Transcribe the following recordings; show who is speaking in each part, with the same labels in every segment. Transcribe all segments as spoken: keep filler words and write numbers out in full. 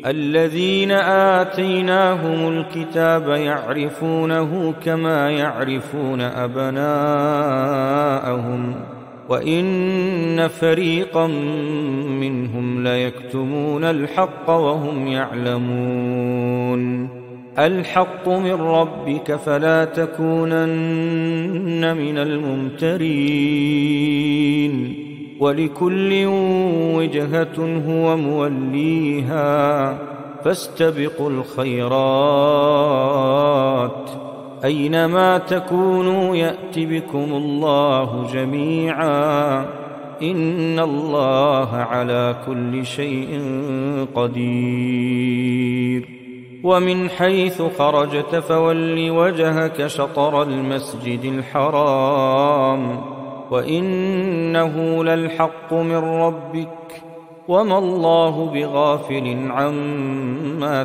Speaker 1: الذين آتيناهم الكتاب يعرفونه كما يعرفون أبناءهم وإن فريقا منهم ليكتمون الحق وهم يعلمون الحق من ربك فلا تكونن من الممترين ولكل وجهة هو موليها فاستبقوا الخيرات أينما تكونوا يأت بكم الله جميعا إن الله على كل شيء قدير ومن حيث خرجت فول وجهك شطر المسجد الحرام وإنه للحق من ربك وما الله بغافل عما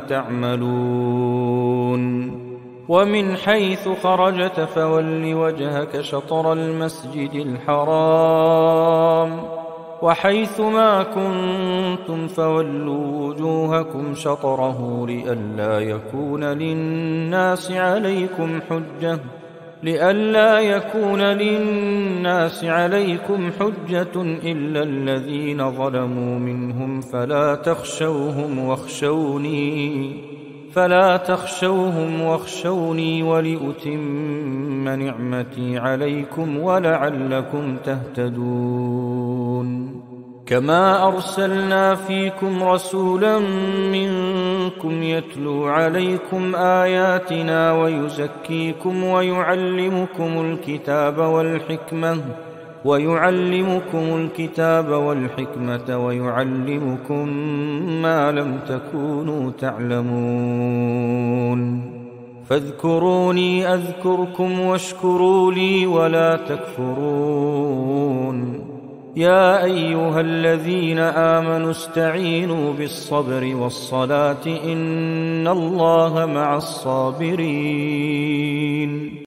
Speaker 1: تعملون ومن حيث خرجت فول وجهك شطر المسجد الحرام وحيث ما كنتم فولوا وجوهكم شطره لئلا يكون للناس عليكم حجة لئلا يكون للناس عليكم حجة إلا الذين ظلموا منهم فلا تخشوهم واخشوني فلا تخشوهم واخشوني ولأتم نعمتي عليكم ولعلكم تهتدون كما أرسلنا فيكم رسولا منكم يتلو عليكم آياتنا ويزكيكم ويعلمكم الكتاب والحكمة ويعلمكم الكتاب والحكمة ويعلمكم ما لم تكونوا تعلمون فاذكروني أذكركم واشكروا لي ولا تكفرون يا أيها الذين آمنوا استعينوا بالصبر والصلاة إن الله مع الصابرين